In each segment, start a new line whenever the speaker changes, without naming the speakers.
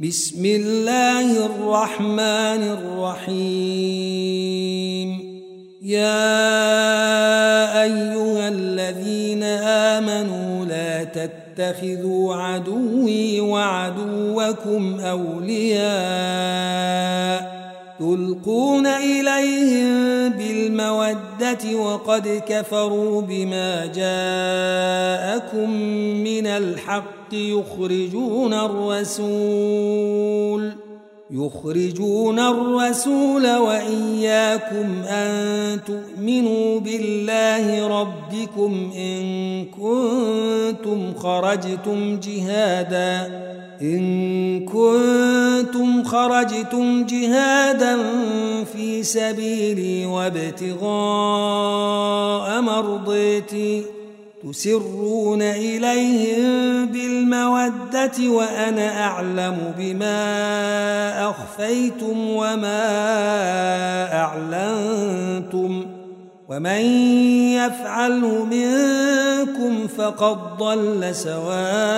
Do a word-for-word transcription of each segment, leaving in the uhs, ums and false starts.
بسم الله الرحمن الرحيم. يا أيها الذين آمنوا لا تتخذوا عدوي وعدوكم أولياء تلقون إليهم بالمودة وقد كفروا بما جاءكم من الحق يخرجون الرسول يخرجون الرسول وإياكم أن تؤمنوا بالله ربكم إن كنتم خرجتم جهادا إن كنتم خرجتم جهادا في سبيلي وابتغاء مرضيتي تسرون إليهم بالمودة وأنا أعلم بما أخفيتم وما أعلنتم ومن يفعله منكم فقد ضل سواء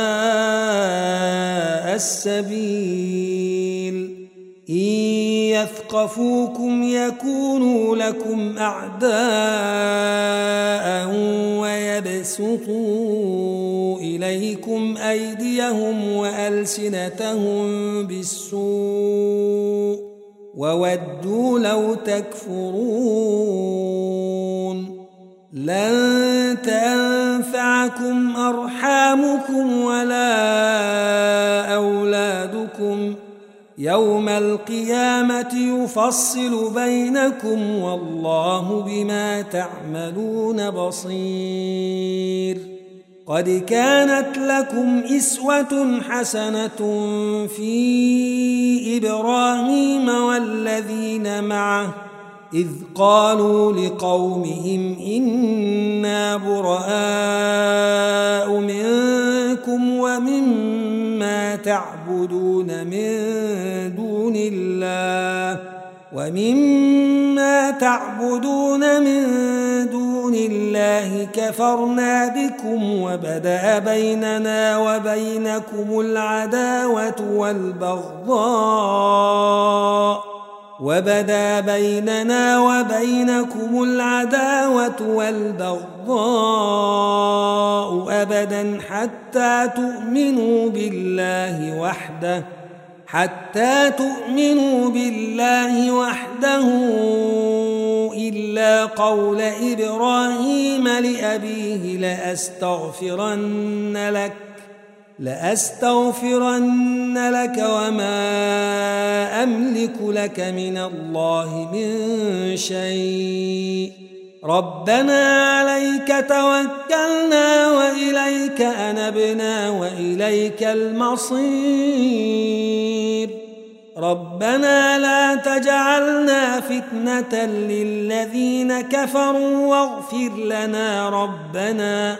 السبيل. إن يثقفوكم يكونوا لكم أعداء ويبسطوا إليكم أيديهم وألسنتهم بالسوء وودوا لو تكفرون. لن تنفعكم أرحامكم ولا أولادكم يوم القيامة يفصل بينكم والله بما تعملون بصير. قد كانت لكم إسوة حسنة في إبراهيم والذين معه إذ قالوا لقومهم إنا براء منكم ومما تعبدون من دون الله ومما تعبدون من دون الله كفرنا بكم وبدأ بيننا وبينكم العداوة والبغضاء وبدا بيننا وبينكم العداوة والبغضاء أبدا حتى تؤمنوا بالله وحده حتى تؤمنوا بالله وحده إلا قول إبراهيم لأبيه لأستغفرن لك لأستغفرن لك وما أملك لك من الله من شيء ربنا عليك توكلنا وإليك أنبنا وإليك المصير ربنا لا تجعلنا فتنة للذين كفروا واغفر لنا ربنا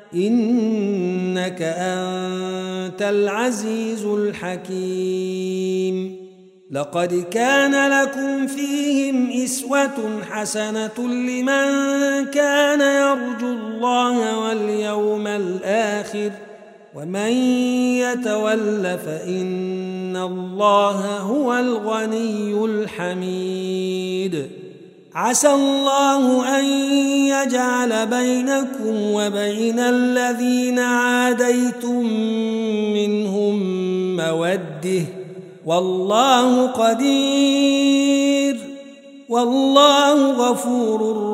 إنك أنت العزيز الحكيم. لقد كان لكم فيهم إسوة حسنة لمن كان يرجو الله واليوم الآخر ومن يتول فإن الله هو الغني الحميد. عسى الله أن يجعل بينكم وبين الذين عاديتم منهم مودة والله قدير والله غفور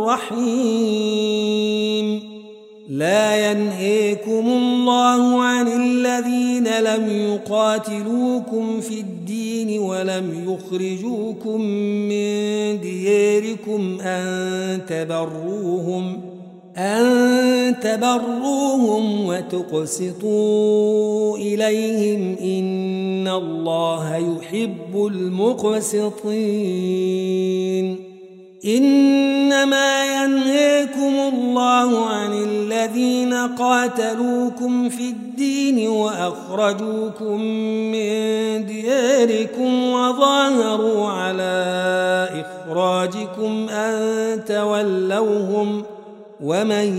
رحيم. لا ينهيكم الله عن الذين لم يقاتلوكم في الدين ولم يخرجوكم من دياركم أن تبروهم أن تبروهم وتقسطوا إليهم إن الله يحب المقسطين. إنما ينهيكم الله عن الذين قاتلوكم في الدين وأخرجوكم من دياركم وظاهروا على إخراجكم أن تولوهم ومن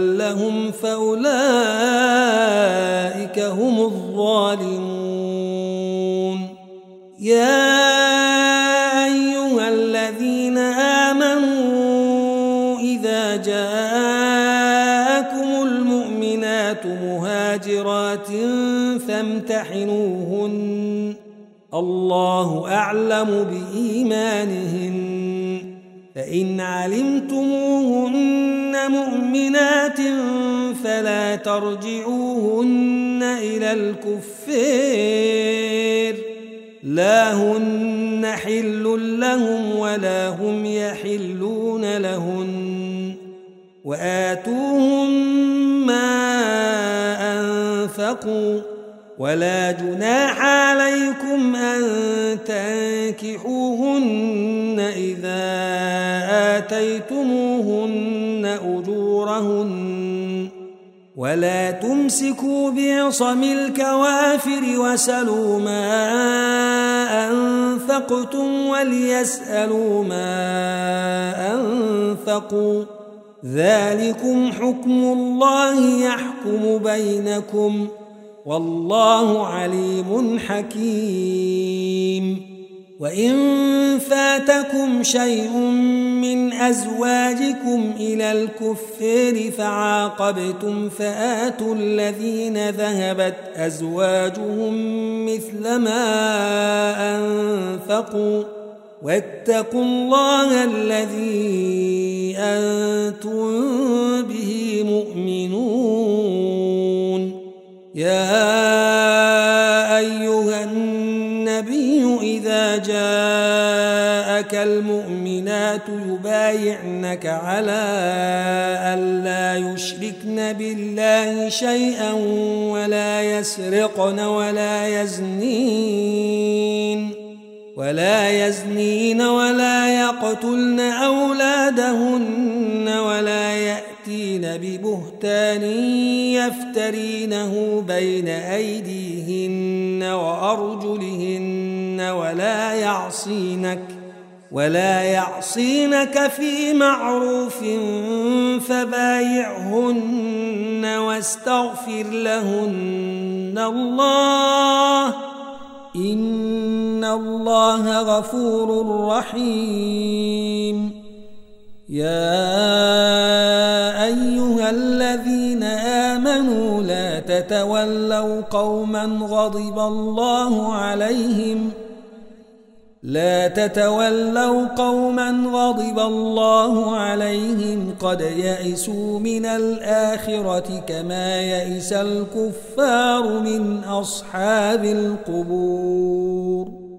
يتولهم فأولئك هم الظالمون. يا أيها الذين آمنوا إذا جاءكم المؤمنات مهاجرات فامتحنوهن الله أعلم بإيمانهن فإن علمتموهن مؤمنات فلا ترجعوهن إلى الكفار لا هن حل لهم ولا هم يحلون لهن وآتوهم ما أنفقوا ولا جناح عليكم أن تنكحوهن إذا آتيتموهن أجورهن ولا تمسكوا بعصم الكوافر وسلوا ما أنفقتم وليسألوا ما أنفقوا ذلكم حكم الله يحكم بينكم والله عليم حكيم وإن فاتكم شيء من أزواجكم إلى الكفار فعاقبتم فآتوا الذين ذهبت أزواجهم مثل ما أنفقوا واتقوا الله الذي أنتم به مؤمنون يا أيها النبي إذا جاءك المؤمنات يبايعنك على ألا يشركن بالله شيئا ولا يسرقن ولا يزنين ولا يزنين ولا يقتلن أولادهن ولا يأتين ببهتان يفترينه بين أيديهن وأرجلهن ولا يعصينك ولا يعصينك في معروف فبايعهن واستغفر لهن الله إن الله غفور رحيم يا أيها الذين آمنوا لا تتولوا قوما غضب الله عليهم لا تتولوا قوما غضب الله عليهم قد يئسوا من الآخرة كما يئس الكفار من أصحاب القبور